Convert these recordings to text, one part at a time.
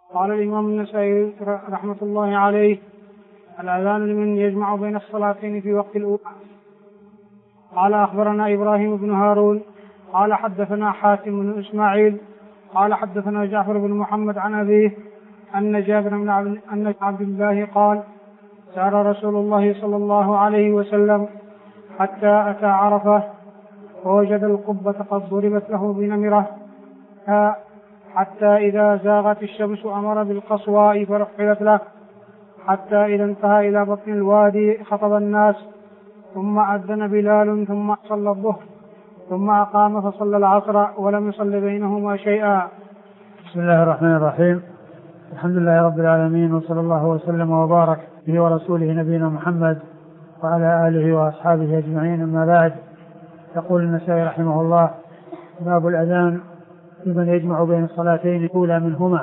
قال الإمام النسائي رحمة الله عليه: الأذان لمن يجمع بين الصلاتين في وقت الأولى. قال أخبرنا إبراهيم بن هارون قال حدثنا حاتم بن إسماعيل قال حدثنا جعفر بن محمد عن أبيه أن جابر بن عبد الله قال: سار رسول الله صلى الله عليه وسلم حتى أتى عرفة فوجد القبة قد ضربت له بنمرة، حتى إذا زاغت الشمس أمر بالقصواء فرحلت له، حتى إذا انتهى إلى بطن الوادي خطب الناس، ثم أذن بلال ثم صلى الظهر، ثم أقام فصلى العصر ولم يصل بينهما شيئا. بسم الله الرحمن الرحيم. الحمد لله رب العالمين، وصلى الله وسلم وبارك به ورسوله نبينا محمد وعلى آله وأصحابه أجمعين، أما بعد. يقول النسائي رحمه الله: باب الأذان لمن يجمع بين الصلاتين الأولى منهما.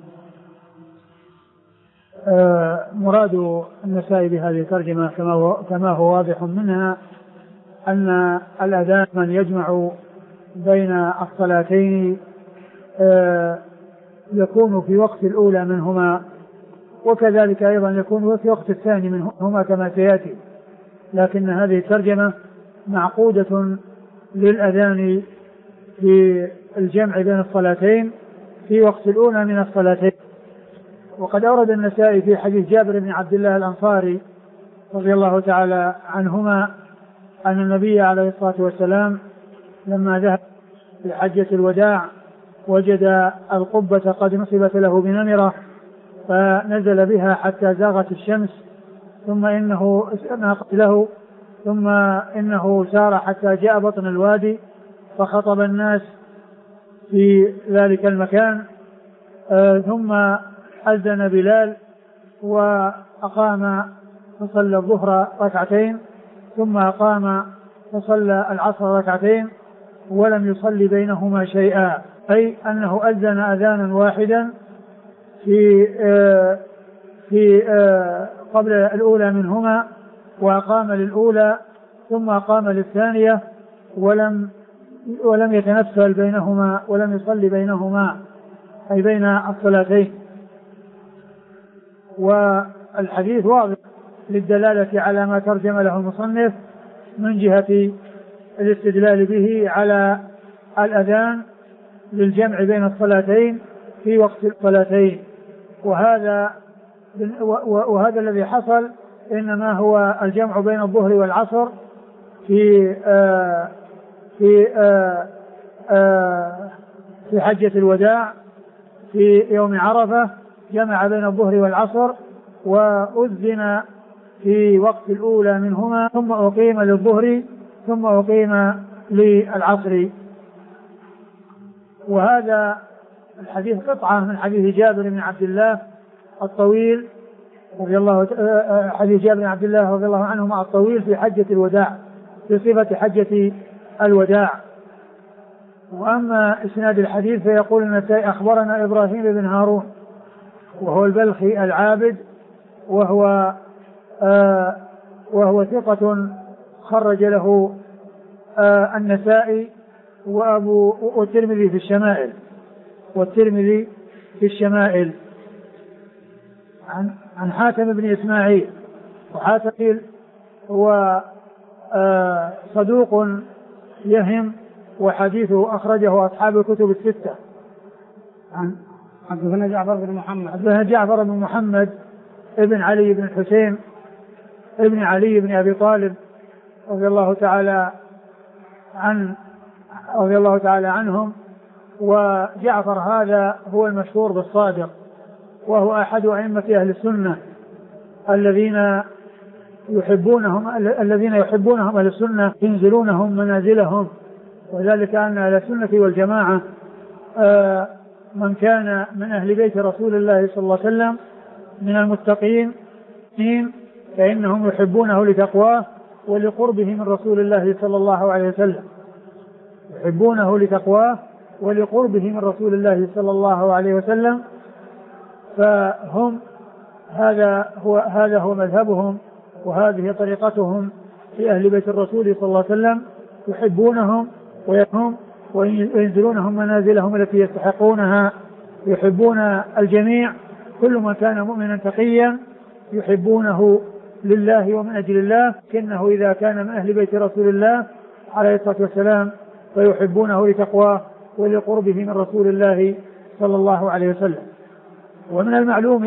مراد النسائي بهذه الترجمة كما هو واضح منها أن الأذان من يجمع بين الصلاتين يكون في وقت الأولى منهما، وكذلك أيضا يكون في وقت الثاني منهما كما سيأتي، لكن هذه الترجمة معقودة للأذان في الجمع بين الصلاتين في وقت الأولى من الصلاتين. وقد أورد النسائي في حديث جابر بن عبد الله الأنصاري رضي الله تعالى عنهما أن النبي عليه الصلاة والسلام لما ذهب في حجة الوداع وجد القبة قد نصبت له بنمرة، فنزل بها حتى زاغت الشمس، ثم إنه ناقت له، ثم إنه سار حتى جاء بطن الوادي فخطب الناس في ذلك المكان، ثم أذن بلال وأقام فصلى الظهر ركعتين، ثم أقام فصلى العصر ركعتين ولم يصلي بينهما شيئا، أي أنه أذن أذانا واحدا في قبل الأولى منهما، وأقام للأولى ثم أقام للثانية ولم يتنفل بينهما ولم يصلي بينهما، أي بين الصلاتين. والحديث واضح للدلالة على ما ترجم له المصنف من جهة الاستدلال به على الأذان للجمع بين الصلاتين في وقت الصلاتين، وهذا الذي حصل إنما هو الجمع بين الظهر والعصر في حجة الوداع في يوم عرفة، جمع بين الظهر والعصر وأذن في وقت الأولى منهما، ثم أقيم للظهر ثم أقيم للعصر. وهذا الحديث قطعة من حديث جابر بن عبد الله الطويل حديث جابر بن عبد الله رضي الله عنهما الطويل في حجة الوداع، في صفة حجة الوداع. وأما إسناد الحديث فيقول النسائي: أخبرنا إبراهيم بن هارون وهو البلخي العابد، وهو ثقة خرج له النسائي والترمذي في الشمائل عن حاتم بن إسماعيل. وحاتم هو صدوق يهم، وحديثه أخرجه أصحاب الكتب الستة. حدثنا جعفر بن محمد ابن علي بن الحسين ابن علي بن أبي طالب رضي الله تعالى عنهم. وجعفر هذا هو المشهور بالصادق، وهو أحد أئمة أهل السنة الذين يحبونهم أهل السنة ينزلونهم منازلهم، وذلك أن أهل السنة والجماعة من كان من أهل بيت رسول الله صلى الله عليه وسلم من المتقين فإنهم يحبونه لتقواه ولقربه من رسول الله صلى الله عليه وسلم، يحبونه لتقواه ولقربه من رسول الله صلى الله عليه وسلم. فهم هذا هو مذهبهم، وهذه طريقتهم في أهل بيت الرسول صلى الله عليه وسلم، يحبونهم وينزلونهم منازلهم التي يستحقونها يحبون الجميع، كل من كان مؤمنا تقيا يحبونه لله ومن أجل الله، كأنه إذا كان من أهل بيت رسول الله عليه الصلاة والسلام فيحبونه لتقواه ولقربه من رسول الله صلى الله عليه وسلم. ومن المعلوم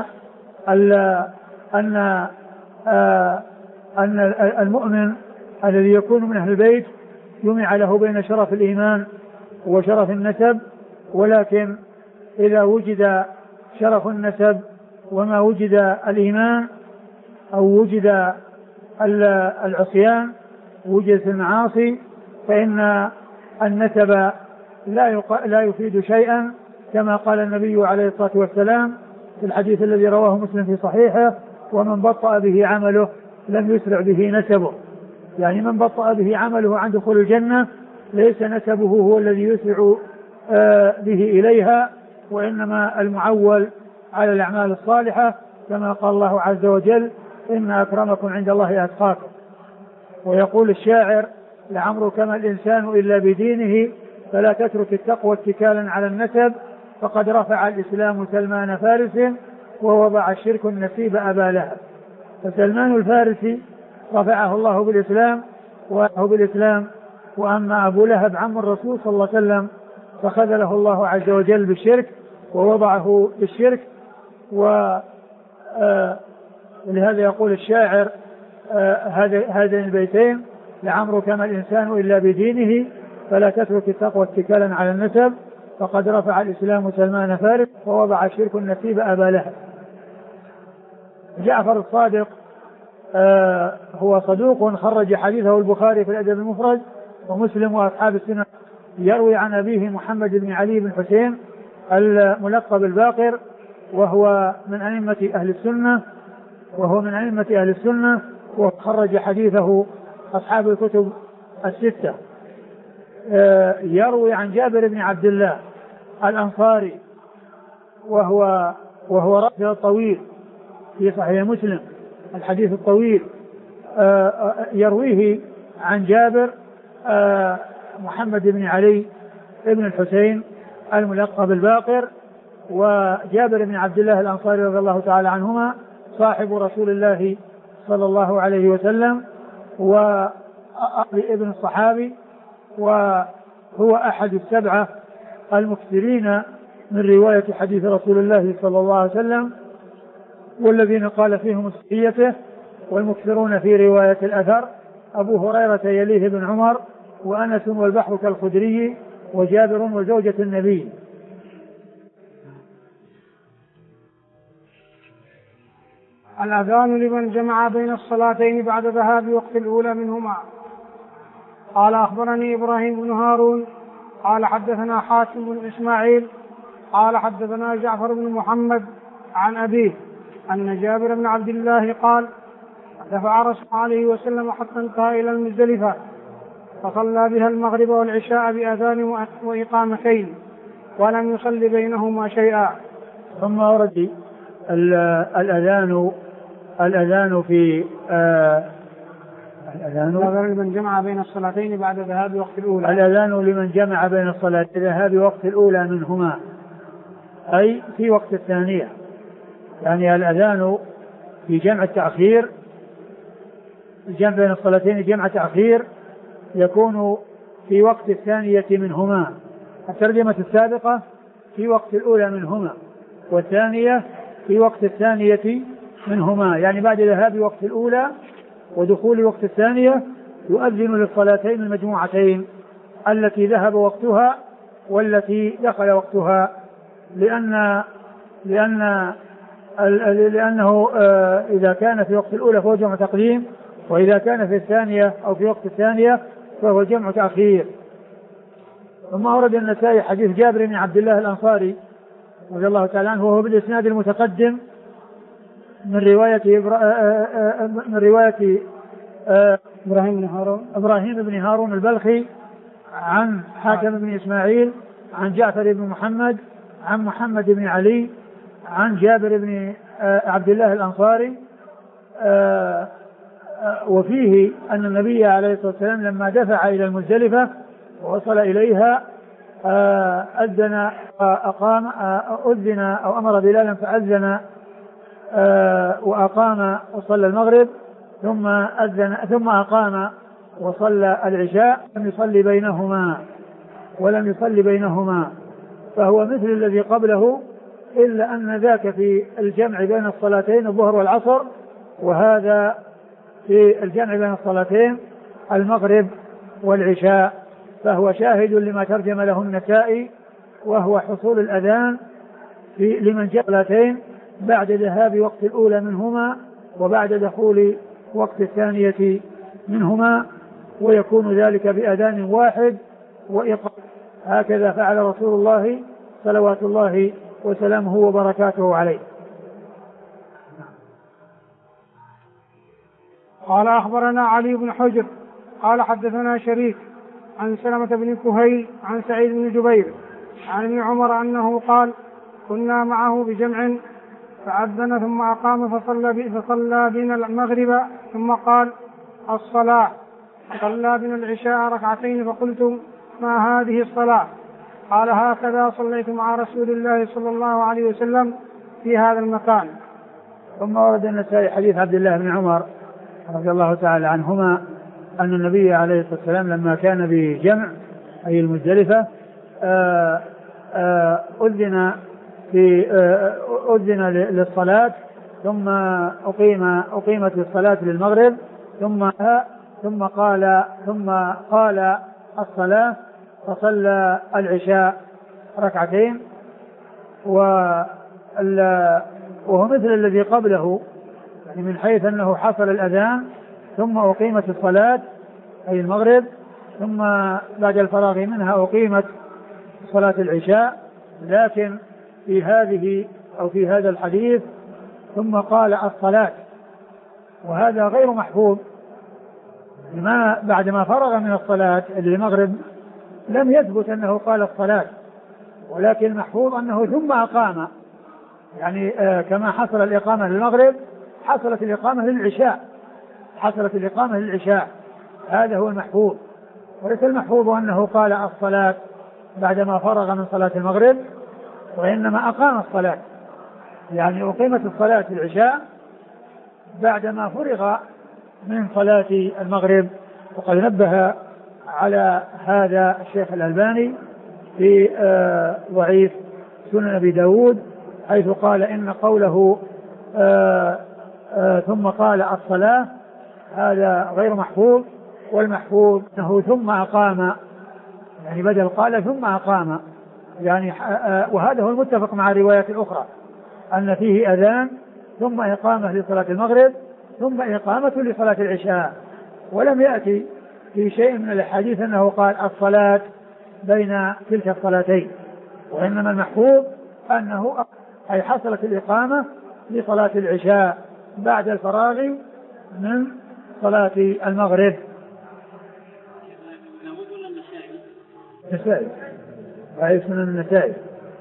أن المؤمن الذي يكون من أهل البيت جمع له بين شرف الإيمان وشرف النسب، ولكن إذا وجد شرف النسب وما وجد الإيمان أو وجد العصيان وجدت المعاصي فإن النسب لا يفيد شيئا، كما قال النبي عليه الصلاة والسلام في الحديث الذي رواه مسلم في صحيحه: ومن بطأ به عمله لم يسرع به نسبه. يعني من بطأ به عمله عن دخول الجنة ليس نسبه هو الذي يسرع به إليها، وإنما المعول على الأعمال الصالحة، كما قال الله عز وجل: إن أكرمكم عند الله أتقاكم. ويقول الشاعر: لعمرك ما الإنسان إلا بدينه، فلا تترك التقوى اتكالا على النسب، فقد رفع الإسلام سلمان فارس ووضع الشرك النسيب أبا لهب. فسلمان الفارسي رفعه الله بالإسلام، وأما أبو لهب عم الرسول صلى الله عليه وسلم فخذله الله عز وجل بالشرك ووضعه بالشرك. ولهذا يقول الشاعر هذين البيتين: لعمرك ما الإنسان إلا بدينه، فلا تترك التقوى اتكالا على النسب، فقد رفع الإسلام سلمان فارس ووضع الشرك النسيب أبا لهب. جعفر الصادق هو صدوق خرج حديثه البخاري في الأدب المفرد ومسلم وأصحاب السنن. يروي عن أبيه محمد بن علي بن حسين الملقب الباقر، وهو من أئمة أهل السنة، وخرج حديثه أصحاب الكتب الستة. يروي عن جابر بن عبد الله الأنصاري، وهو رأسه الطويل في صحيح مسلم، الحديث الطويل. يرويه عن جابر محمد بن علي بن الحسين الملقب الباقر. وجابر بن عبد الله الأنصاري رضي الله تعالى عنهما صاحب رسول الله صلى الله عليه وسلم، وابن الصحابي، وهو أحد السبعة المكثرين من رواية حديث رسول الله صلى الله عليه وسلم، والذين قال فيهم الصحية، والمكثرون في رواية الأثر: أبو هريرة يليه بن عمر، وأنس والبحر كالخدري، وجابر وزوجة النبي. الأذان لمن جمع بين الصلاتين بعد ذهاب وقت الأولى منهما. قال أخبرني إبراهيم بن هارون قال حدثنا حاتم بن إسماعيل قال حدثنا جعفر بن محمد عن أبيه أن جابر بن عبد الله قال: دفع رسول الله عليه وسلم حتى انتهى إلى المزدلفة، فصلى بها المغرب والعشاء بأذان وإقامتين، ولم يصل بينهما شيئا. ثم ورد الأذان في الأذان لمن جمع بين الصلاتين بعد ذهاب وقت الأولى. الأذان لمن جمع بين الصلاتين ذهاب وقت الأولى منهما، أي في وقت الثانية. يعني الأذان في جمع التأخير، الجمع بين الصلاتين جمع تأخير يكون في وقت الثانية منهما. الترجمة السابقة في وقت الأولى منهما، والثانية في وقت الثانية منهما، يعني بعد ذهاب وقت الأولى ودخول وقت الثانية يؤذن للصلاتين المجموعتين التي ذهب وقتها والتي دخل وقتها، لأنه إذا كان في وقت الأولى فهو جمع تقديم، وإذا كان في الثانية أو في وقت الثانية فهو جمع تأخير. ثم أورد النسائي حديث جابر بن عبد الله الأنصاري رضي الله تعالى عنه، وهو بالإسناد المتقدم من رواية إبراهيم بن هارون البلخي عن حاتم بن إسماعيل عن جعفر بن محمد عن محمد بن علي عن جابر بن عبد الله الأنصاري. وفيه أن النبي عليه الصلاة والسلام لما دفع إلى المزدلفة ووصل إليها أذن أقام أذن أو أمر بلالا فأذن وأقام وصلى المغرب ثم أذن ثم أقام وصلى العشاء ولم يصلي بينهما فهو مثل الذي قبله إلا أن ذاك في الجمع بين الصلاتين الظهر والعصر وهذا في الجمع بين الصلاتين المغرب والعشاء فهو شاهد لما ترجم له النسائي وهو حصول الأذان لمن جاء صلاتين بعد ذهاب وقت الأولى منهما وبعد دخول وقت الثانية منهما ويكون ذلك بأذان واحد وإقامة. هكذا فعل رسول الله صلوات الله وسلامه وبركاته عليه. قال أخبرنا علي بن حجر قال حدثنا شريك عن سلمة بن كهيل عن سعيد بن جبير عن ابن عمر أنه قال كنا معه بجمع فأذن ثم أقام فصلى بنا المغرب ثم قال الصلاة صلى بنا العشاء ركعتين فقلت ما هذه الصلاة؟ قال هكذا صليت مع رسول الله صلى الله عليه وسلم في هذا المكان. ثم ورد النسائي حديث عبد الله بن عمر رضي الله تعالى عنهما أن النبي عليه الصلاة والسلام لما كان بجمع أي المزدلفة أذن للصلاة ثم أقيمت الصلاة للمغرب ثم قال الصلاة فصلى العشاء ركعتين وهو مثل الذي قبله يعني من حيث أنه حصل الأذان ثم أقيمت الصلاة أي المغرب ثم بعد الفراغ منها أقيمت صلاة العشاء لكن في هذا الحديث ثم قال الصلاة وهذا غير محفوظ بعد ما فرغ من الصلاة المغرب لم يثبت أنه قال الصلاة ولكن محفوظ أنه ثم أقام يعني كما حصل الإقامة للمغرب حصلت الإقامة للعشاء هذا هو المحفوظ وليس المحفوظ أنه قال الصلاة بعدما فرغ من صلاة المغرب وإنما أقام الصلاة يعني أقيمت الصلاة العشاء بعدما فرغ من صلاة المغرب. وقد نبه على هذا الشيخ الألباني في ضعيف سنن أبي داود حيث قال إن قوله ثم قال الصلاة هذا غير محفوظ والمحفوظ أنه ثم أقام يعني بدل قال ثم أقام يعني وهذا هو المتفق مع الروايات الأخرى أن فيه أذان ثم إقامة لصلاة المغرب ثم إقامة لصلاة العشاء ولم يأتي في شيء من الحديث أنه قال الصلاة بين تلك الصلاتين وإنما المحفوظ أنه أي حصلت الإقامة لصلاة العشاء بعد الفراغ من صلاة المغرب. النسائي رأي سنن النسائي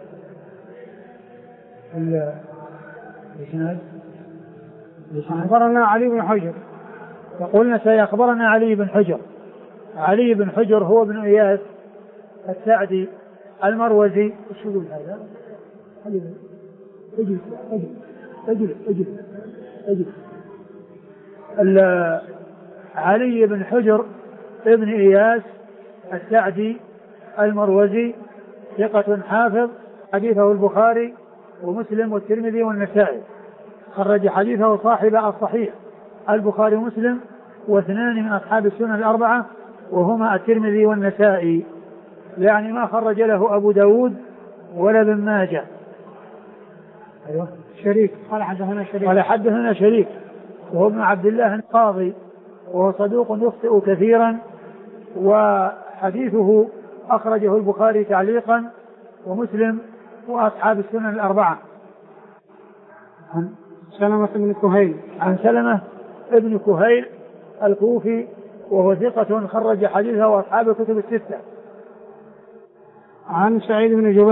أخبرنا علي بن حجر يقول النسائي أخبرنا علي بن حجر. علي بن حجر هو ابن إياس السعدي المروزي. ايش يقول هذا؟ اجل علي بن حجر ابن إياس السعدي المروزي ثقة حافظ حديثه البخاري ومسلم والترمذي والنسائي خرج حديثه صاحب الصحيح البخاري ومسلم واثنان من أصحاب السنن الأربعة وهما الترمذي والنسائي يعني ما خرج له أبو داود ولا ابن ماجه. أيوة شريك قال حدثنا شريك وهو ابن عبد الله القاضي وهو صدوق يخطئ كثيرا وحديثه أخرجه البخاري تعليقا ومسلم وأصحاب السنن الأربعة. عن سلمة بن كهيل الكوفي وهو ثقة خرج حديثه وأصحاب الكتب الستة. عن سعيد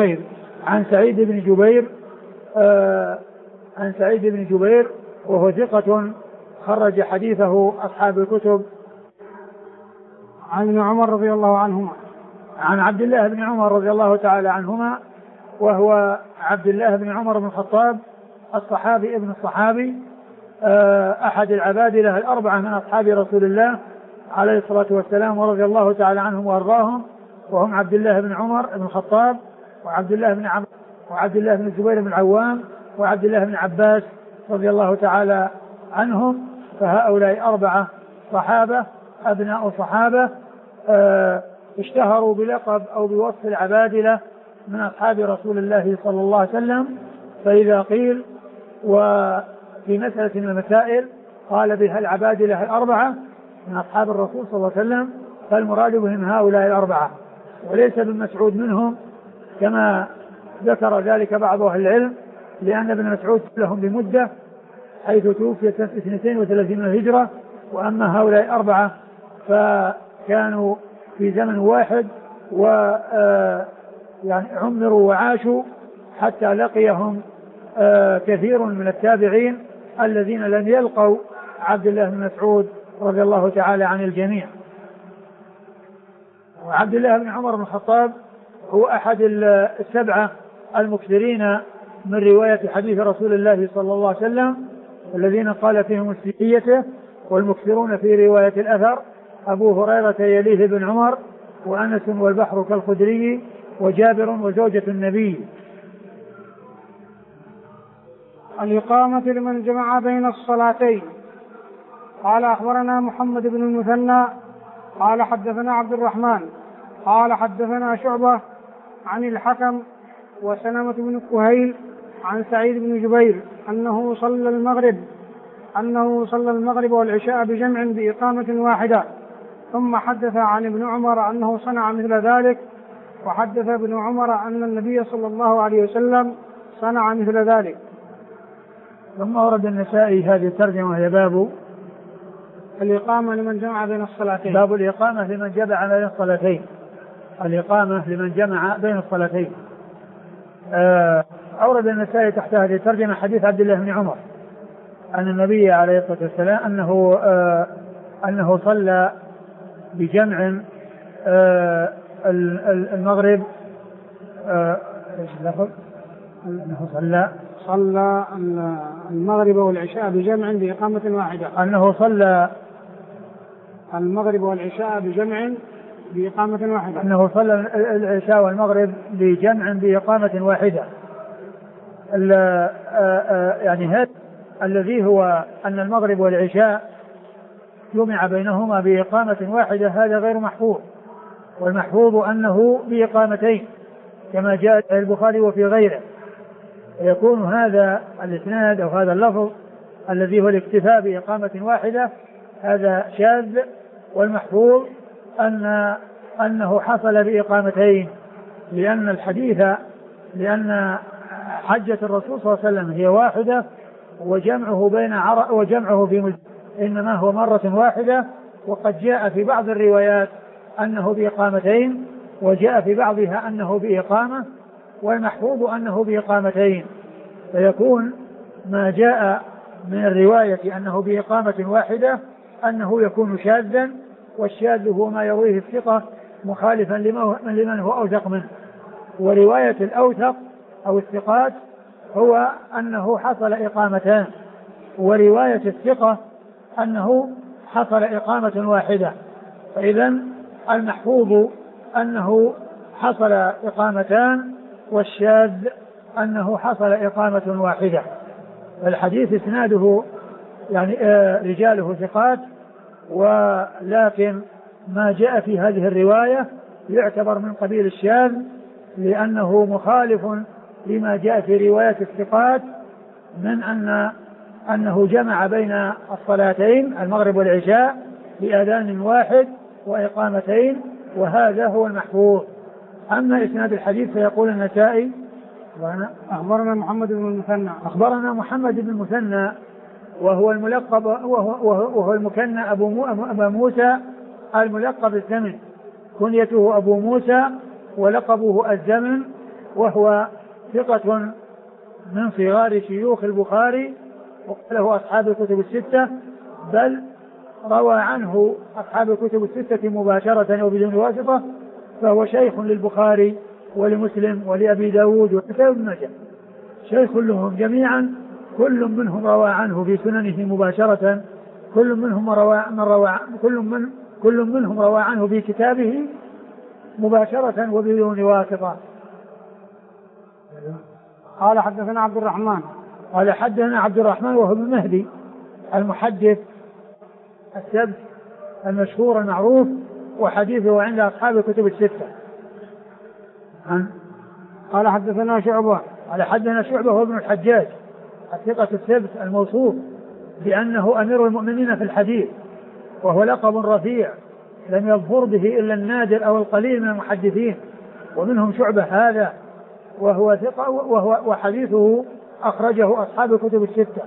بن جبير وهو ثقة خرج حديثه أصحاب الكتب. عن ابن عمر رضي الله عنهما عن عبد الله بن عمر رضي الله تعالى عنهما، وهو عبد الله بن عمر بن الخطاب الصحابي ابن الصحابي، أحد العبادلة الأربعة من أصحاب رسول الله عليه الصلاة والسلام، ورضي الله تعالى عنهم وأرضاهم، وهم عبد الله بن عمر بن الخطاب، وعبد الله بن عمرو، وعبد الله بن الزبير بن العوام، وعبد الله بن عباس رضي الله تعالى عنهم. فهؤلاء أربعة صحابة أبناء صحابة اشتهروا بلقب أو بوصف العبادلة من أصحاب رسول الله صلى الله عليه وسلم. فإذا قيل وفي مسألة من المسائل قال بها العبادلة الأربعة من أصحاب الرسول صلى الله عليه وسلم، فالمراد بهم هؤلاء الأربعة، وليس بن مسعود منهم كما ذكر ذلك بعض أهل العلم، لأن ابن مسعود لهم بمدة حيث توفي سنة 32 من الهجرة، وأما هؤلاء الأربعة فكانوا في زمن واحد يعني عمروا وعاشوا حتى لقيهم كثير من التابعين الذين لم يلقوا عبد الله بن مسعود رضي الله تعالى عن الجميع. وعبد الله بن عمر بن الخطاب هو أحد السبعة المكثرين من رواية حديث رسول الله صلى الله عليه وسلم، الذين قال فيهم السيئة، والمكثرون في رواية الأثر أبو هريرة يليه بن عمر، وأنس والبحر كالخدري، وجابر وزوجة النبي. الإقامة لمن جمع بين الصلاتين. قال أخبرنا محمد بن المثنى قال حدثنا عبد الرحمن قال حدثنا شعبة عن الحكم وسلمة بن كهيل عن سعيد بن جبير أنه صلى المغرب والعشاء بجمع بإقامة واحدة، ثم حدث عن ابن عمر أنه صنع مثل ذلك، وحدث ابن عمر أن النبي صلى الله عليه وسلم صنع مثل ذلك. ثم ورد النسائي هذه الترجمة وهي باب الإقامة لمن جمع بين الصلاتين. باب الإقامة لمن جمع بين الصلاتين. الإقامة لمن جمع بين الصلاتين. أورد النسائي تحت هذه الترجمة حديث عبد الله بن عمر أن النبي عليه الصلاة والسلام أنه صلى بجمع المغرب، أنه صلى المغرب والعشاء بجمع بإقامة واحدة. أنه صلى المغرب والعشاء بجمع بإقامة واحدة. أنه صلى العشاء والمغرب بجمع بإقامة واحدة. يعني هذا الذي هو أن المغرب والعشاء جمع بينهما بإقامة واحدة، هذا غير محفوظ، والمحفوظ أنه بإقامتين كما جاء في البخاري وفي غيره. يكون هذا الإسناد أو هذا اللفظ الذي هو الاكتفاء بإقامة واحدة هذا شاذ، والمحفوظ أنه حصل بإقامتين، لأن حجة الرسول صلى الله عليه وسلم هي واحدة، وجمعه في إنما هو مرة واحدة، وقد جاء في بعض الروايات أنه بإقامتين، وجاء في بعضها أنه بإقامة، والمحفوظ أنه بإقامتين، فيكون ما جاء من الرواية أنه بإقامة واحدة أنه يكون شاذا، والشاذ هو ما يرويه الثقة مخالفا لمن هو أوثق منه. ورواية الأوثق أو الثقات هو أنه حصل إقامتان، ورواية الثقة أنه حصل إقامة واحدة. فإذا المحفوظ أنه حصل إقامتان، والشاذ أنه حصل إقامة واحدة. الحديث إسناده يعني رجاله ثقات، ولكن ما جاء في هذه الرواية يعتبر من قبيل الشاذ، لأنه مخالف لما جاء في رواية الثقات من أنه جمع بين الصلاتين المغرب والعشاء بأذان واحد وإقامتين، وهذا هو المحفوظ. أما إسناد الحديث فيقول النسائي أخبرنا محمد بن المثنى. أخبرنا محمد بن المثنى وهو الملقب وهو المكنى أبو موسى الملقب الزمن، كنيته أبو موسى ولقبه الزمن، وهو ثقة من صغار شيوخ البخاري، وله أصحاب الكتب الستة، بل روى عنه أصحاب الكتب الستة مباشرة وبدون واسطة فهو شيخ للبخاري ولمسلم ولأبي داود وابن ماجه، شيخ لهم جميعا، كل منهم روى عنه في سننه مباشرة، كل منهم روى عنه في كتابه مباشرة وبدون واسطة. قال حدثنا عبد الرحمن قال حدثنا عبد الرحمن وهو ابن مهدي المحدث السبت المشهور المعروف، وحديثه عند أصحاب الكتب الستة. قال حدثنا شعبة قال حدثنا شعبة وهو ابن الحجاج الثقة السبت الموصوف بأنه أمير المؤمنين في الحديث، وهو لقب رفيع لم يظفر به إلا النادر أو القليل من المحدثين، ومنهم شعبة هذا، وهو ثقة وحديثه أخرجه أصحاب الكتب الستة.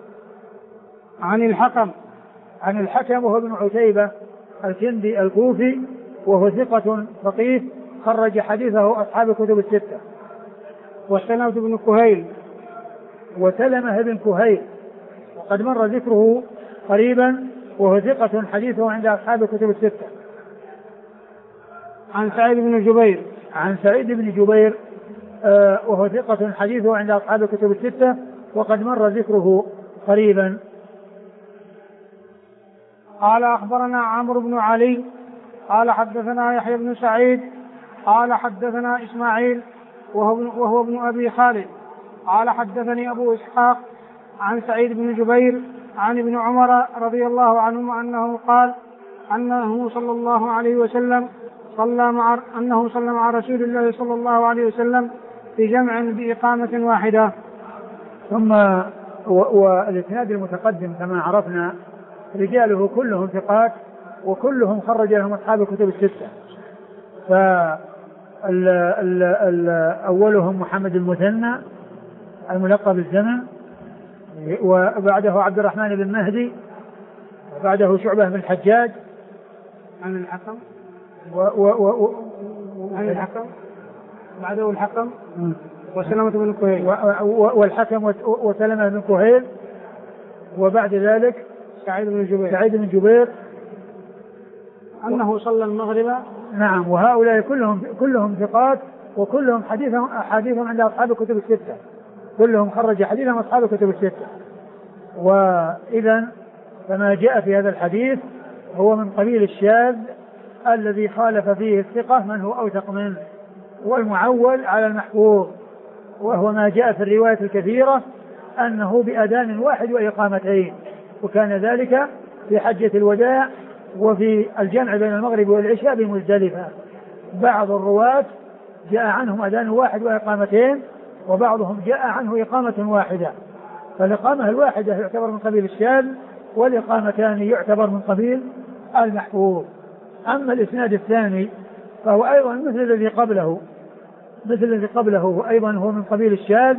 عن الحكم وهو ابن عتيبة الكندي الكوفي، وهو ثقة فقيه خرج حديثه أصحاب الكتب الستة. وسلمة بن كهيل وقد مر ذكره قريبا، وهو ثقة حديثه عند أصحاب الكتب الستة. عن سعيد بن جبير وهو ثقة حديثه عند أصحاب الكتب الستة، وقد مر ذكره قريبا. قال أخبرنا عمرو بن علي قال حدثنا يحيى بن سعيد قال حدثنا إسماعيل وهو ابن أبي خالد قال حدثني أبو إسحاق عن سعيد بن جبير عن ابن عمر رضي الله عنهما أنه قال أنه صلى الله عليه وسلم صلى مع رسول الله صلى الله عليه وسلم في جمع بإقامة واحدة. ثم والإسناد المتقدم كما عرفنا رجاله كلهم ثقات، وكلهم خرج لهم أصحاب الكتب الستة. أولهم محمد المثنى الملقب بالزمن، وبعده عبد الرحمن بن مهدي، وبعده شعبة بن الحجاج عن الحكم بعده الحكم وسلمة بن كهيل والحكم وسلمة بن كهيل، وبعد ذلك سعيد بن جبير أنه صلى المغرب. نعم. وهؤلاء كلهم ثقات، وكلهم حديثهم عند أصحاب الكتب الستة، كلهم خرج حديثهم أصحاب الكتب الستة. وإذا فما جاء في هذا الحديث هو من قبيل الشاذ الذي خالف فيه الثقة من هو أوثق منه، والمعول على المحفوظ، وهو ما جاء في الرواية الكثيرة أنه بأذان واحد وإقامتين، وكان ذلك في حجة الوداع وفي الجمع بين المغرب والعشاء بمزدلفة. بعض الرواة جاء عنهم أذان واحد وإقامتين، وبعضهم جاء عنه إقامة واحدة، فالإقامة الواحدة يعتبر من قبيل الشاذ، والإقامتان يعتبر من قبيل المحفوظ. أما الإسناد الثاني فهو أيضا مثل الذي قبله وأيضا هو من قبيل الشاذ،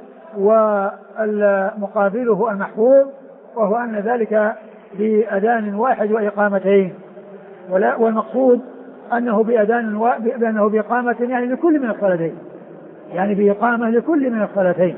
ومقابله المحفوظ، وهو أن ذلك بأذان واحد وإقامتين، والمقصود أنه بأنه بإقامة يعني لكل من الصلاتين، يعني بإقامة لكل من الصلاتين،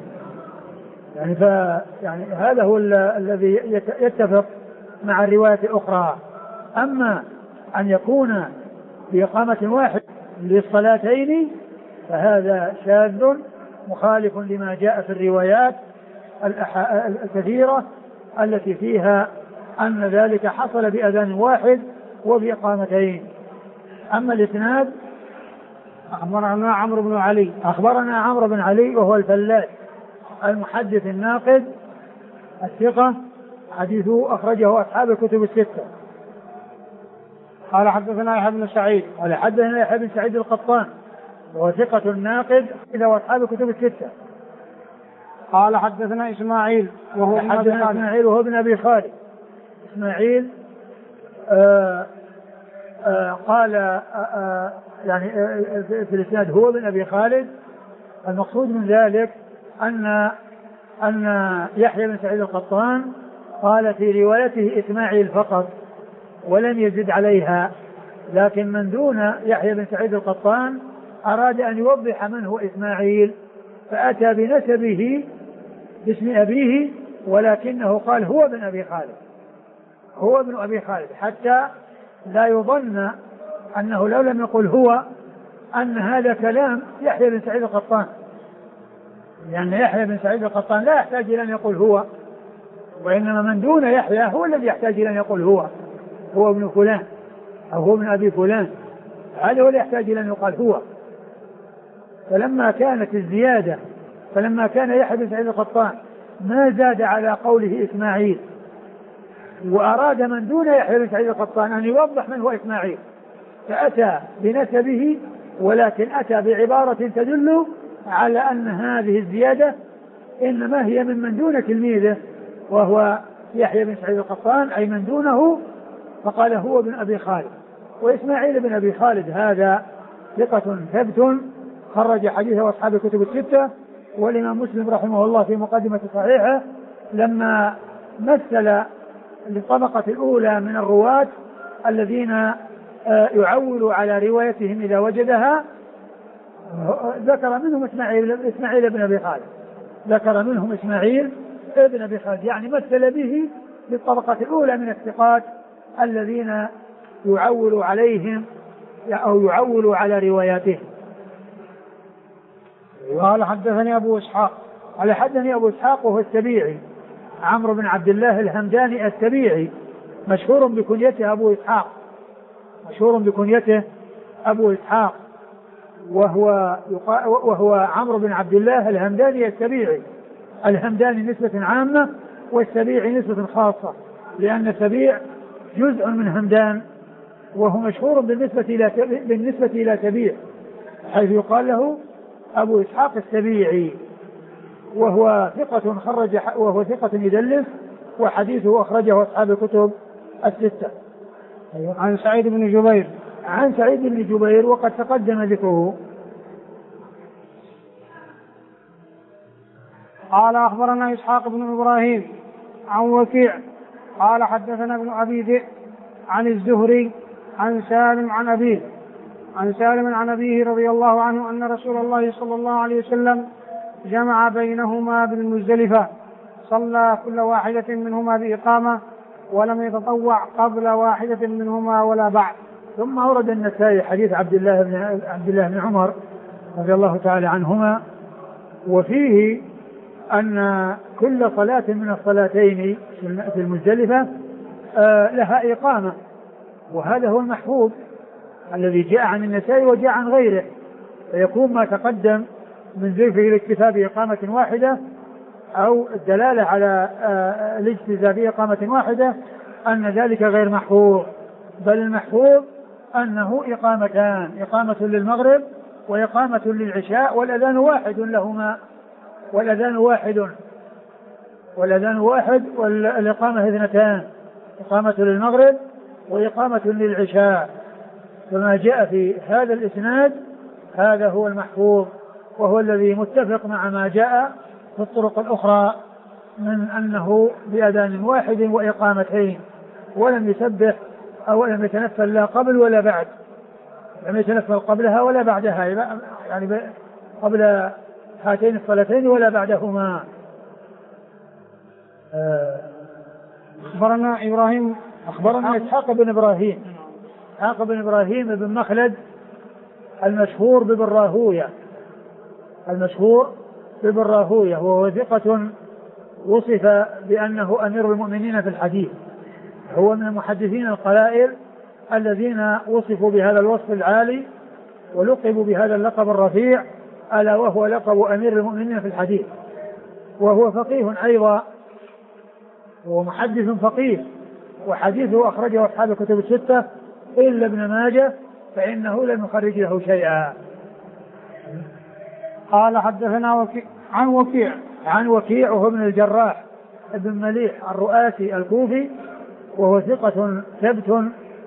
يعني هذا هو الذي يتفق مع الرواية الأخرى. أما أن يكون بإقامة واحد للصلاتين فهذا شاذ مخالف لما جاء في الروايات الكثيرة التي فيها أن ذلك حصل بأذان واحد وبإقامتين. أما الإسناد أخبرنا عمرو بن علي وهو الفلاس المحدث الناقد الثقة، حديثه أخرجه أصحاب الكتب الستة. قال حدثنا يحيى بن سعيد القطان وهو ثقة ناقد إلى أصحاب الكتب الستة. قال حدثنا إسماعيل وهو ابن أبي خالد. إسماعيل قال يعني في الإسناد هو ابن أبي خالد. المقصود من ذلك أن يحيى بن سعيد القطان قال في روايته إسماعيل فقط ولم يزد عليها، لكن من دون يحيى بن سعيد القطان أراد أن يوضح من هو إسماعيل، فأتى بنسبه باسم أبيه، ولكنه قال هو ابن أبي خالد، حتى لا يظن أنه لو لم يقل هو أن هذا كلام يحيى بن سعيد القطان، لأن يحيى بن سعيد القطان لا يحتاج إلى أن يقول هو، وإنما من دون يحيى هو الذي يحتاج إلى أن يقول هو ابن فلان أو هو ابن أبي فلان، هذا هو اللي يحتاج إلى أن يقال هو. فلما كانت الزيادة، فلما كان يحيى بن سعيد القطان ما زاد على قوله إسماعيل، وأراد من دون يحيى بن سعيد القطان أن يوضح من هو إسماعيل، فأتى بنسبه، ولكن أتى بعبارة تدل على أن هذه الزيادة إنما هي من دون تلميذه وهو يحيى بن سعيد القطان، أي من دونه، فقال هو ابن أبي خالد. وإسماعيل بن أبي خالد هذا ثقة ثبت خرج حديثه أصحاب الكتب الستة. والإمام مسلم رحمه الله في مقدمة صحيحه لما مثل للطبقة الأولى من الرواة الذين يعول على روايتهم إذا وجدها، ذكر منهم إسماعيل بن أبي خالد، ذكر منهم إسماعيل بن أبي خالد، يعني مثل به للطبقة الأولى من الثقات الذين يعول عليهم أو يعول على رواياتهم. قال حدثني أبو إسحاق، قال حدثني أبو إسحاق وهو السبيعي عمرو بن عبد الله الهمداني السبيعي، مشهور بكنيته أبو إسحاق، مشهور بكنيته أبو إسحاق، وهو عمرو بن عبد الله الهمداني السبيعي. الهمداني نسبة عامة والسبيعي نسبة خاصة، لأن السبيع جزء من همدان، وهو مشهور بالنسبة إلى سبيع، حيث يقال له أبو إسحاق السبيعي، وهو ثقة يدلس، وحديثه أخرجه أصحاب الكتب الستة. عن سعيد بن جبير، عن سعيد بن جبير وقد تقدم ذكره. قال أخبرنا إسحاق بن إبراهيم عن وكيع قال حدثنا ابن أبي ذئب عن الزهري عن سالم عن أبيه رضي الله عنه أن رسول الله صلى الله عليه وسلم جمع بينهما بالمزدلفة، صلى كل واحدة منهما بإقامة ولم يتطوع قبل واحدة منهما ولا بعد. ثم أورد النسائي حديث عبد الله بن عمر رضي الله تعالى عنهما، وفيه أن كل صلاة من الصلاتين في المزدلفة لها إقامة، وهذا هو المحفوظ الذي جاء عن النسائي وجاء عن غيره، فيكون ما تقدم من ذكر الاكتفاء بإقامة واحدة أو الدلالة على الاجتزاء بإقامة واحدة أن ذلك غير محفوظ، بل المحفوظ أنه إقامتان، إقامة للمغرب وإقامة للعشاء، والأذان واحد لهما، والأذان واحد والإقامة اثنتان، إقامة للمغرب وإقامة للعشاء. فما جاء في هذا الإسناد هذا هو المحفوظ، وهو الذي متفق مع ما جاء في الطرق الأخرى من أنه بأذان واحد وإقامتين، ولم يسبح أو لم يتنفل لا قبل ولا بعد، لم يتنفل قبلها ولا بعدها، يعني قبل هاتين الصلاتين ولا بعدهما. أخبرنا إسحاق بن إبراهيم بن مخلد المشهور بابن راهوية، وهو ثقة وصف بأنه أمير المؤمنين في الحديث، هو من المحدثين القلائل الذين وصفوا بهذا الوصف العالي ولقبوا بهذا اللقب الرفيع، ألا وهو لقب أمير المؤمنين في الحديث. وهو فقيه أيضا، ومحدث فقيه، وحديثه أخرجه أصحاب الكتب الستة إلا ابن ماجه فإنه لم يخرج له شيئا. قال حدثنا عن وكيع وهو ابن الجراح ابن مليح الرؤاسي الكوفي، وهو ثقة ثبت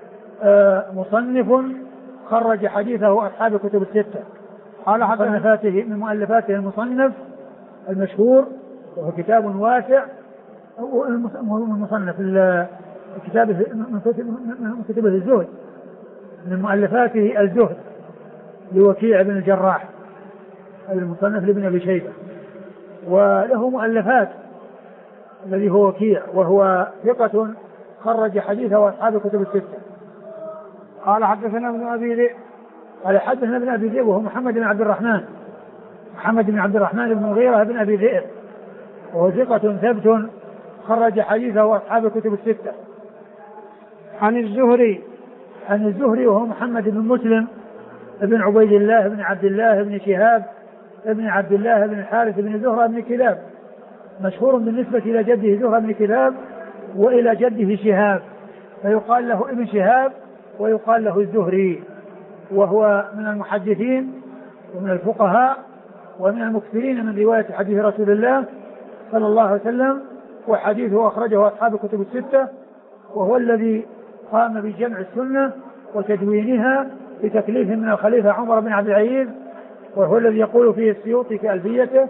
مصنف خرج حديثه أصحاب الكتب الستة. قال من مؤلفاته المصنف المشهور، وهو كتاب واسع، المصنف الكتاب من كتبه الزهد، من مؤلفاته الزهد لوكيع بن الجراح المصنف لابن أبي شيبة، وله مؤلفات الذي هو وكيع، وهو ثقة خرج حديثه وأصحاب الكتب الستة. قال حدثنا ابن أبي ذئب قال حدثنا ابن أبي ذئب وهو محمد بن عبد الرحمن بن مغيرة بن أبي ذئب وهو ثقة ثبت خرج حديثه وأصحاب الكتب الستة. عن الزهري وهو محمد بن مسلم ابن عبيد الله بن عبد الله بن شهاب ابن عبد الله بن الحارث بن زهرة بن كلاب، مشهور بالنسبة إلى جده زهرة بن كلاب وإلى جده شهاب، فيقال له ابن شهاب ويقال له الزهري، وهو من المحدثين ومن الفقهاء ومن المكثرين من رواية حديث رسول الله صلى الله عليه وسلم، وحديثه أخرجه أصحاب الكتب الستة، وهو الذي قام بجمع السنة وتدوينها بتكليف من الخليفة عمر بن عبد العزيز، وهو الذي يقول فيه السيوطي في ألفيته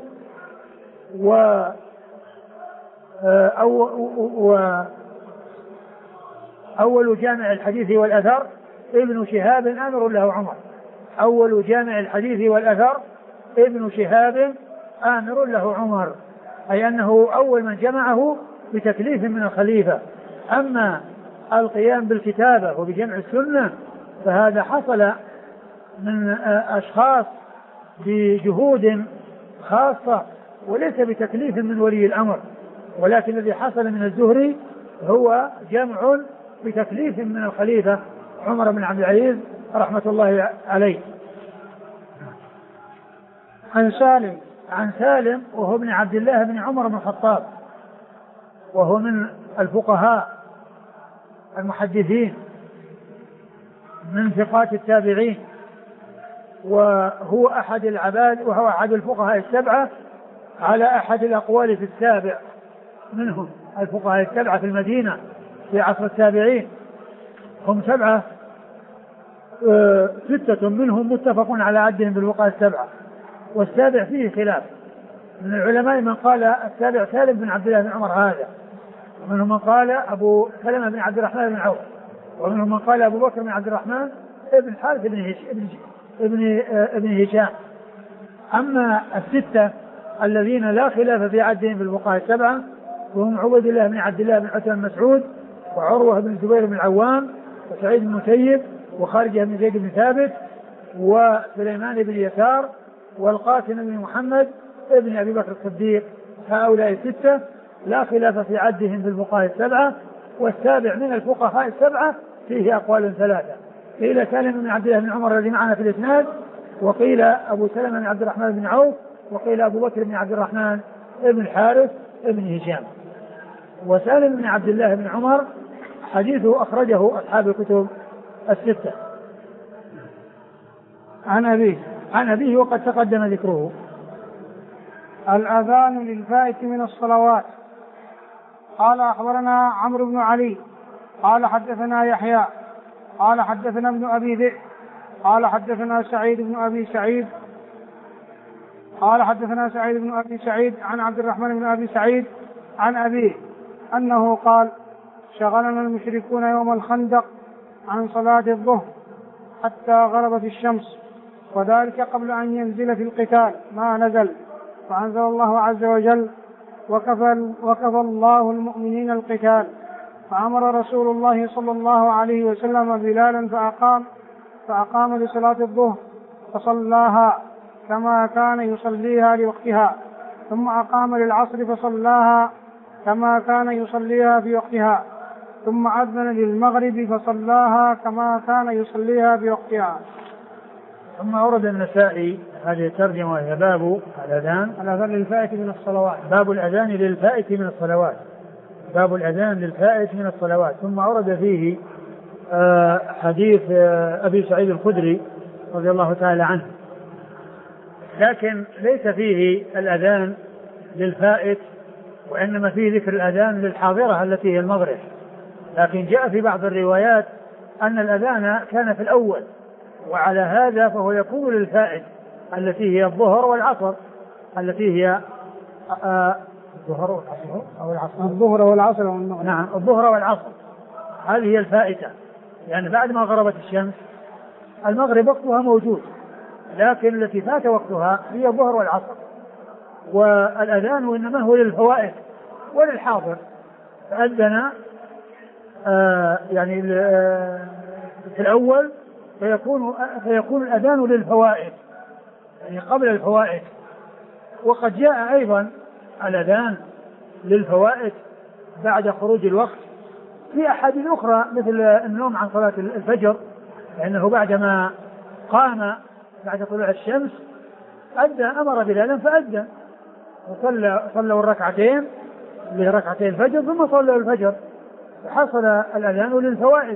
أول جامع الحديث والأثر ابن شهاب آمر له عمر. أول جامع الحديث والأثر ابن شهاب آمر له عمر، أي أنه أول من جمعه بتكليف من الخليفة. أما القيام بالكتابة وبجمع السنة فهذا حصل من أشخاص بجهود خاصة وليس بتكليف من ولي الأمر، ولكن الذي حصل من الزهري هو جمع بتكليف من الخليفة عمر بن عبد العزيز رحمة الله عليه. عن سالم وهو ابن عبد الله بن عمر بن الخطاب، وهو من الفقهاء المحدثين من ثقات التابعين، وهو أحد العباد وهو أحد الفقهاء السبعة على أحد الأقوال في السابع منهم. الفقهاء السبعة في المدينة في عصر التابعين هم سبعة، ستة منهم متفق على عدهم بالفقهاء السبعة، والسابع فيه خلاف من العلماء، من قال السابع سالم بن عبد الله بن عمر هذا، ومنهم من قال أبو سلمة بن عبد الرحمن بن عوف، ومنهم من قال أبو بكر بن عبد الرحمن ابن الحارث ابن هشام. أما الستة الذين لا خلاف في عدهم بالفقهاء السبعة وهم عبيد الله بن عبد الله بن عتبة بن مسعود، وعروة بن الزبير بن العوام، وسعيد بن المسيب، وخارجة بن زيد بن ثابت، وسليمان بن يسار، والقاسم بن محمد ابن أبي بكر الصديق. هؤلاء الستة لا خلاف في عدهم بالفقهاء السبعة، والسابع من الفقهاء السبعة فيه أقوال ثلاثة، قيل سالم بن عبد الله بن عمر الذي معنا في الإسناد، وقيل أبو سلمة بن عبد الرحمن بن عوف، وقيل أبو بكر بن عبد الرحمن ابن الحارث ابن هشام. وسالم بن عبد الله بن عمر حديثه أخرجه أصحاب الكتب الستة. عن أبيه وقد تقدم ذكره. الأذان للفائت من الصلوات. قال أخبرنا عمرو بن علي قال حدثنا يحيى قال حدثنا ابن أبي ذئب قال حدثنا سعيد بن أبي سعيد عن عبد الرحمن بن أبي سعيد عن أبيه أنه قال: شغلنا المشركون يوم الخندق عن صلاة الظهر حتى غربت الشمس، وذلك قبل أن ينزل في القتال ما نزل، فأنزل الله عز وجل: وكفى الله المؤمنين القتال، فأمر رسول الله صلى الله عليه وسلم بلالا فأقام لصلاة الظهر فصلاها كما كان يصليها لوقتها، ثم أقام للعصر فصلاها كما كان يصليها في وقتها، ثم أذن للمغرب فصلاها كما كان يصليها في وقتها. ثم أورد النسائي هذه الترجمة وهي باب الأذان للفائت من الصلوات، باب الأذان للفائت من الصلوات، باب الأذان للفائت من الصلوات. ثم أورد فيه حديث أبي سعيد الخدري رضي الله تعالى عنه، لكن ليس فيه الأذان للفائت، وإنما فيه ذكر الأذان للحاضرة التي هي المغرب، لكن جاء في بعض الروايات أن الأذان كان في الأول، وعلى هذا فهو يكون للفائت التي هي الظهر والعصر، التي هي الظهر والعصر والمغرب. نعم، الظهر والعصر هذه هي الفائتة، يعني بعد ما غربت الشمس المغرب وقتها موجود، لكن التي فات وقتها هي الظهر والعصر. والأذان إنما هو للفوائد وللحاضر، فأذن يعني في الأول فيكون الأذان للفوائد، يعني قبل الفوائد. وقد جاء أيضا الأذان للفوائد بعد خروج الوقت في أحاديث أخرى، مثل النوم عن صلاة الفجر، لأنه بعدما قام بعد طلوع الشمس أمر بلالا فأذن وصلوا الركعتين لركعتي الفجر ثم صلوا الفجر، فحصل الأذان للفوائد.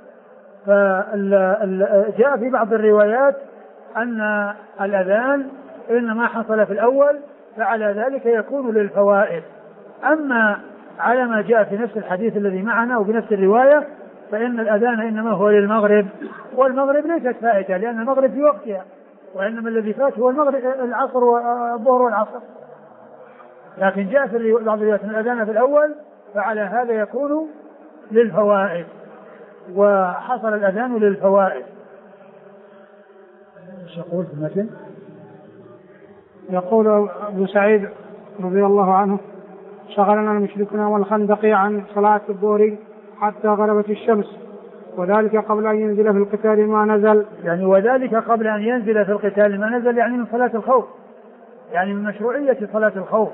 فجاء في بعض الروايات أن الأذان إنما حصل في الأول، فعلى ذلك يكون للفوائد. أما على ما جاء في نفس الحديث الذي معنا وبنفس الرواية فإن الأذان إنما هو للمغرب، والمغرب ليست فائتة لأن المغرب في وقتها، وإنما الذي فات هو المغرب العصر والظهر والعصر. لكن جاء في بعض الروايات أن الأذان في الأول، فعلى هذا يكون للفوائد، وحصل الأذان للفوائد. ايش يقول في المتن؟ يقول أبو سعيد رضي الله عنه: شغلنا المشركون والخندق عن صلاة الظهر حتى غربت الشمس، وذلك قبل أن ينزل في القتال ما نزل. يعني وذلك قبل أن ينزل في القتال ما نزل، يعني من صلاة الخوف، يعني من مشروعية صلاة الخوف.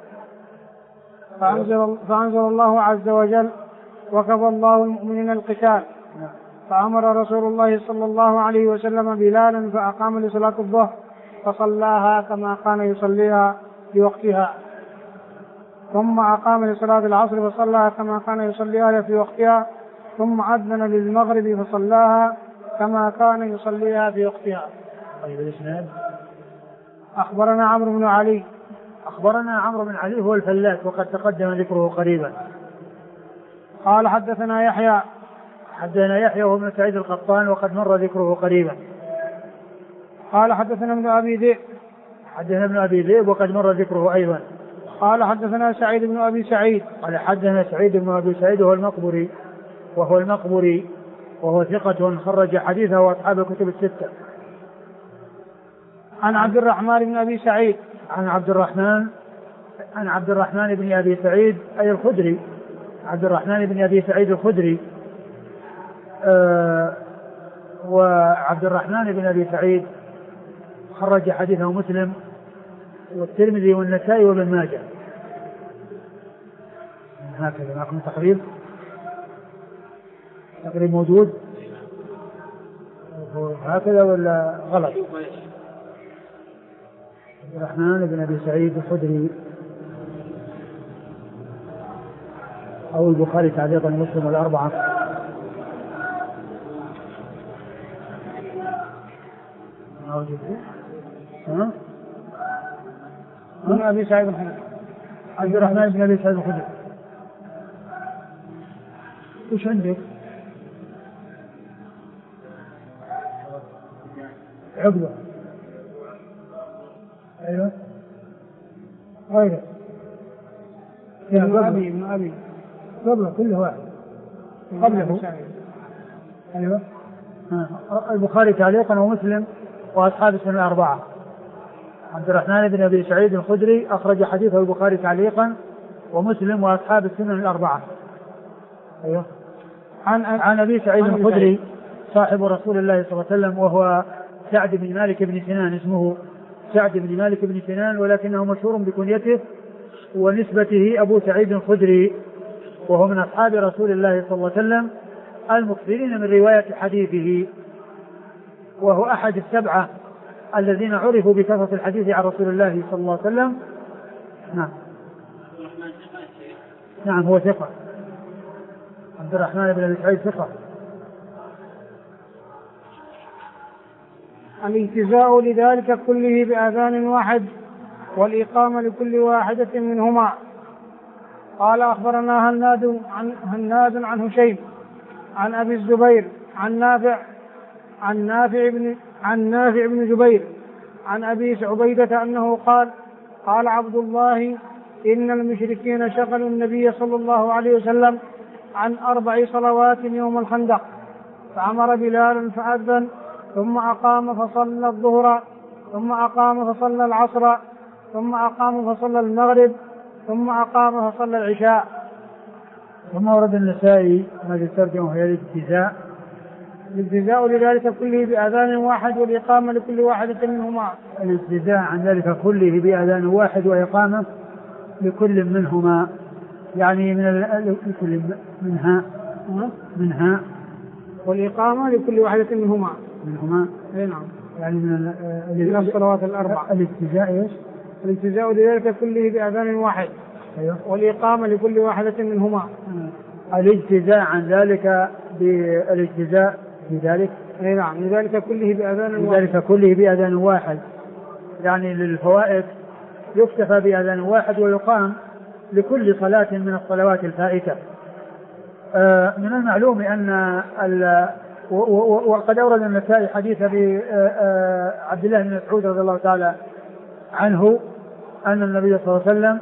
فأنزل الله عز وجل: وكفى الله المؤمنين القتال. فأمر رسول الله صلى الله عليه وسلم بلالا فأقام لصلاة الظهر فصلاها كما كان يصليها في وقتها، ثم أقام لصلاة العصر فصلاها كما كان يصليها في وقتها، ثم أذن للمغرب فصلاها كما كان يصليها في وقتها. طيب الإسناد: أخبرنا عمرو بن علي. أخبرنا عمرو بن علي هو الفلاس وقد تقدم ذكره قريبا. قال حدثنا يحيى. حدثنا يحيى وهو ابن سعيد القطان وقد مر ذكره قريبا. قال حدثنا ابن أبي ذئب. حدثنا ابن أبي ذئب وقد مر ذكره أيضا. قال حدثنا سعيد بن أبي سعيد. قال حدثنا سعيد بن أبي سعيد وهو المقبري وهو ثقة خرج حديثه وأصحاب الكتب الستة. عن عبد الرحمن بن أبي سعيد. عن عبد الرحمن بن أبي سعيد أي الخدري، عبد الرحمن بن أبي سعيد الخدري. وعبد الرحمن بن أبي سعيد خرج حديثه مسلم والترمذي والنسائي وابن ماجه. هكذا معكم تقريب موجود هكذا ولا غلط؟ عبد الرحمن بن أبي سعيد الخدري أو البخاري تعليقا مسلم والأربعة. من أبي سعيد الخدري. عبد الرحمن بن أبي سعيد الخدري. وش عندك؟ عقبة. أيوة غيره. ابن أبي قبله كله واحد قبله. أيوة البخاري تعليقا ومسلم وأصحاب السنن الأربعة. عبد الرحمن بن أبي سعيد الخدري أخرج حديثه البخاري تعليقا ومسلم وأصحاب السنن الأربعة. أيوة عن أبي سعيد الخدري صاحب رسول الله صلى الله عليه وسلم وهو سعد بن مالك بن سنان، اسمه سعد بن مالك بن سنان ولكنه مشهور بكنيته ونسبته أبو سعيد الخدري، وهو من أصحاب رسول الله صلى الله عليه وسلم المكثرين من رواية حديثه، وهو أحد السبعة الذين عرفوا بكثرة الحديث عن رسول الله صلى الله عليه وسلم. نعم هو ثقة. عبد الرحمن بن أبي سعيد ثقة. الانتزاع لذلك كله بأذان واحد والإقامة لكل واحدة منهما. قال أخبرنا هناد عن هشيم عن أبي الزبير عن نافع بن جبير عن أبي عبيدة أنه قال عبد الله: إن المشركين شغلوا النبي صلى الله عليه وسلم عن 4 صلوات يوم الخندق، فأمر بلالا فأذن ثم أقام فصلى الظهر ثم أقام فصلى العصر ثم أقام فصلى المغرب ثم أقام فصلى العشاء. ثم ورد النسائي هذه الترجمة وهي الانتزاع الالتزاء لذلك كله بأذان واحد والإقامة لكل واحدة منهما. الالتزاء عن ذلك كله بأذان واحد وإقامة لكل منهما، يعني لكل منها والإقامة لكل واحدة منهما. أي نعم. يعني من الصلوات الأربع. الالتزاء إيش؟ الالتزاء لذلك كله بأذان واحد. أيوه. والإقامة لكل واحدة منهما. الالتزاء عن ذلك بالالتزاء بذلك. أي نعم. لذلك كله بأذان واحد. لذلك كله بأذان واحد، يعني للفوائد يكتفى بأذان واحد ويقام لكل صلاة من الصلوات الفائتة. من المعلوم أن وقد أورد النسائي حديث عبد الله بن مسعود رضي الله تعالى عنه أن النبي صلى الله عليه وسلم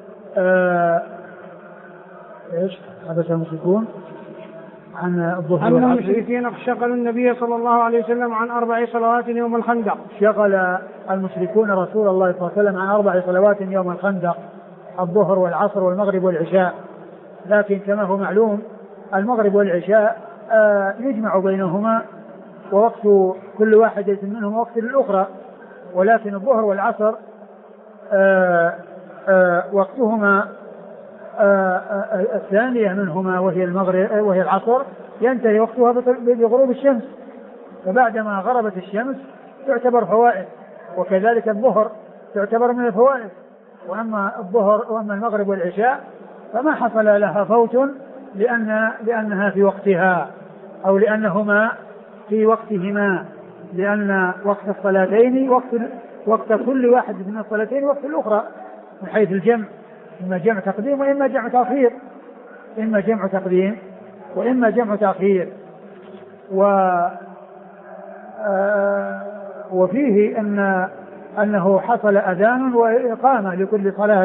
ايش حدث المشركون عن الظهر أن المشركين شغلوا النبي صلى الله عليه وسلم عن 4 صلوات يوم الخندق. شغل المشركون رسول الله صلى الله عليه وسلم عن 4 صلوات يوم الخندق، الظهر والعصر والمغرب والعشاء. لكن كما هو معلوم المغرب والعشاء يجمع بينهما ووقت كل واحدة منهما وقت للأخرى، ولكن الظهر والعصر وقتهما الثانية منهما وهي المغرب وهي العصر ينتهي وقتها بغروب الشمس، فبعدما غربت الشمس تعتبر فوائد، وكذلك الظهر تعتبر من الفوائد. وأما الظهر وأما المغرب والعشاء فما حصل لها فوت لأنها في وقتها أو لأنهما في وقتهما، لأن وقت الصلاتين وقت كل واحد من الصلاتين وقت الأخرى من حيث الجمع، إما جمع تقديم وإما جمع تأخير، إما جمع تقديم وإما جمع تأخير. وفيه أنه حصل أذان وإقامة لكل صلاة.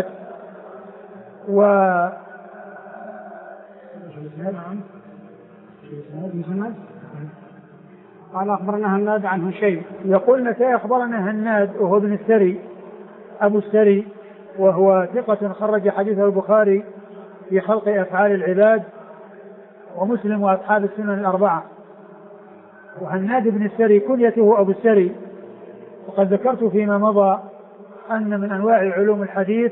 قال أخبرنا هناد عن هشيم. يقول نسائي أخبرنا هناد وهو ابن السري أبو السري، وهو ثقة خرج حديثه البخاري في خلق أفعال العباد ومسلم وأصحاب السنن الأربعة. وهناد بن السري كنيته أبو السري. وقد ذكرت فيما مضى أن من أنواع علوم الحديث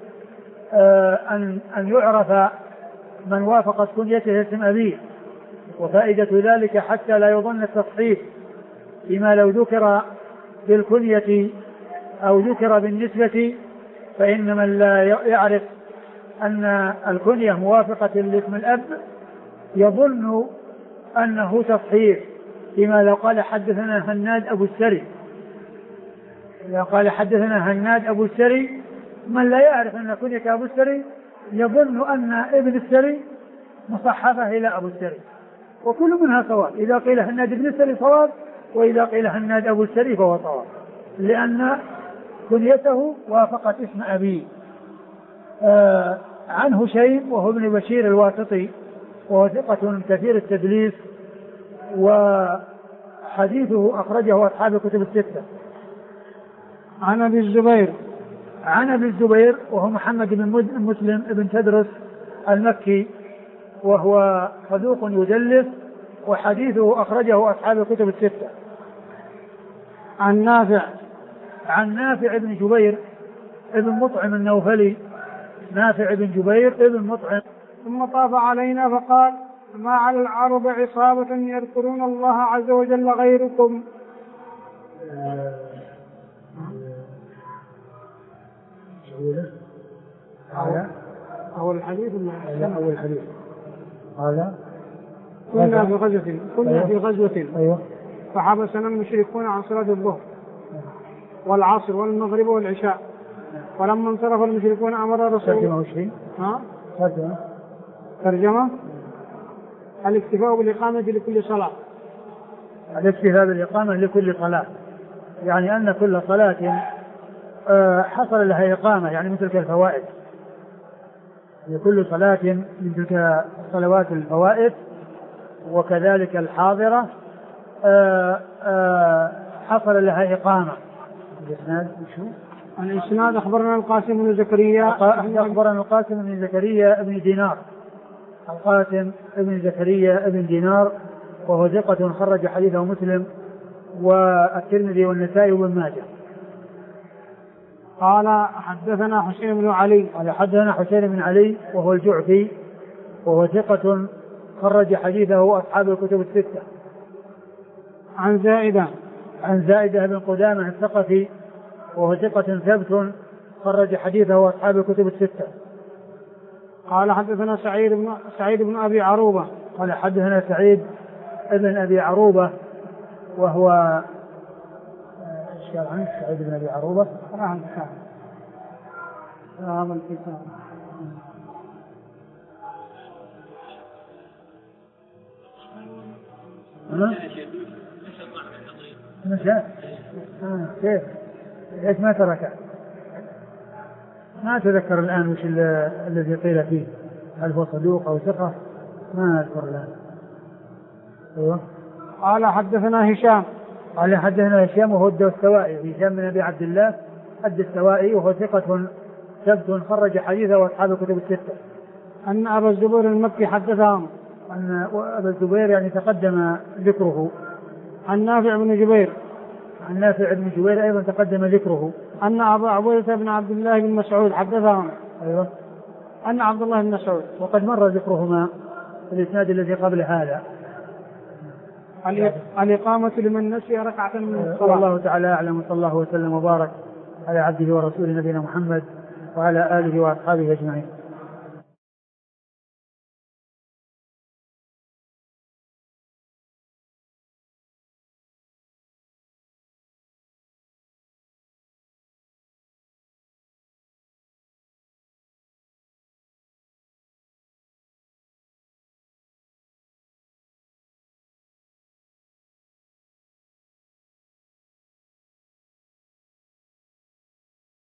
أن يعرف من وافقت كنيته اسم أبيه، وفائدة ذلك حتى لا يظن التصحيح فيما لو ذكر بالكنية أو ذكر بالنسبة، فإن من لا يعرف أن الكنية موافقة لاسم الأب يظن أنه تصحيح، فيما لو قال حدثنا هناد أبو السري، إذا قال حدثنا هناد أبو السري من لا يعرف أن كنية أبو السري يظن أن ابن السري مصحفة إلى أبو السري، وكل منها صواب. إذا قيل هناد ابن السري صواب، وإذا قيل هناد أبو السري فهو صواب، لأن كنيته وافقت اسم أبيه. عن هشيم وهو ابن بشير الواسطي، وهو ثقة كثير التدليس، وحديثه أخرجه أصحاب الكتب الستة. عن أبي الزبير. عن أبي الزبير وهو محمد بن مسلم بن تدرس المكي، وهو صدوق يدلس، وحديثه أخرجه أصحاب الكتب الستة. عن نافع. عن نافع بن جبير ابن مطعم النوفلي، نافع بن جبير ابن مطعم. ثم طاف علينا فقال: ما على العرب عصابة يذكرون الله عز وجل غيركم. أول الحديث أول الحديث هذا كنا في غزوة أيوه. فحبسنا المشركون عن صلاة الظهر والعصر والمغرب والعشاء، ولما انصرف المشركون أمر رسول ترجمة الاكتفاء بالإقامة لكل صلاة. الاكتفاء بالإقامة لكل صلاة، يعني أن كل صلاة حصل لها إقامة، يعني مثل كالفوائد، لكل صلاة من تلك صلوات الفوائد وكذلك الحاضرة حصل لها إقامة. الإسناد أخبرنا القاسم بن زكريا. أخبرنا القاسم بن زكريا بن دينار، القاسم بن زكريا بن دينار وهو ثقة خرج حديثه مسلم والترمذي والنسائي وابن ماجه. قال حدثنا حسين بن علي. قال حدثنا حسين بن علي وهو الجعفي وهو ثقة خرج حديثه أصحاب الكتب الستة. عن زائدة بن قدامة الثقفي وهو ثقة ثبت خرج حديثه أصحاب الكتب الستة. قال حدثنا سعيد بن أبي عروبة. قال حدثنا سعيد بن أبي عروبة وهو إشكال عنه سعيد بن أبي عروبة كيف ايش ما تركه ما أتذكر الآن وش الذي قيل فيه هل هو صدوق أو ثقة ما أذكر الآن. أيوه. قال حدثنا هشام. قال حدثنا هشام وهو الدستوائي هشام بن أبي عبد الله الدستوائي وهو ثقة ثبت خرج حديثه وأصحاب الكتب الستة. أن أبا الزبير المكي حدثهم. أن أبا الزبير يعني تقدم ذكره. عن نافع بن جبير أيضا تقدم ذكره. أن أبا عبيدة بن عبد الله بن مسعود حدثهم. أيوه. أن عبد الله بن مسعود وقد مر ذكرهما في الإسناد الذي قبل هذا. الإقامة لمن نسي ركعة من الصلاة. والله تعالى أعلم وصلى الله وسلم وبارك على عبده ورسوله نبينا محمد وعلى آله وأصحابه أجمعين.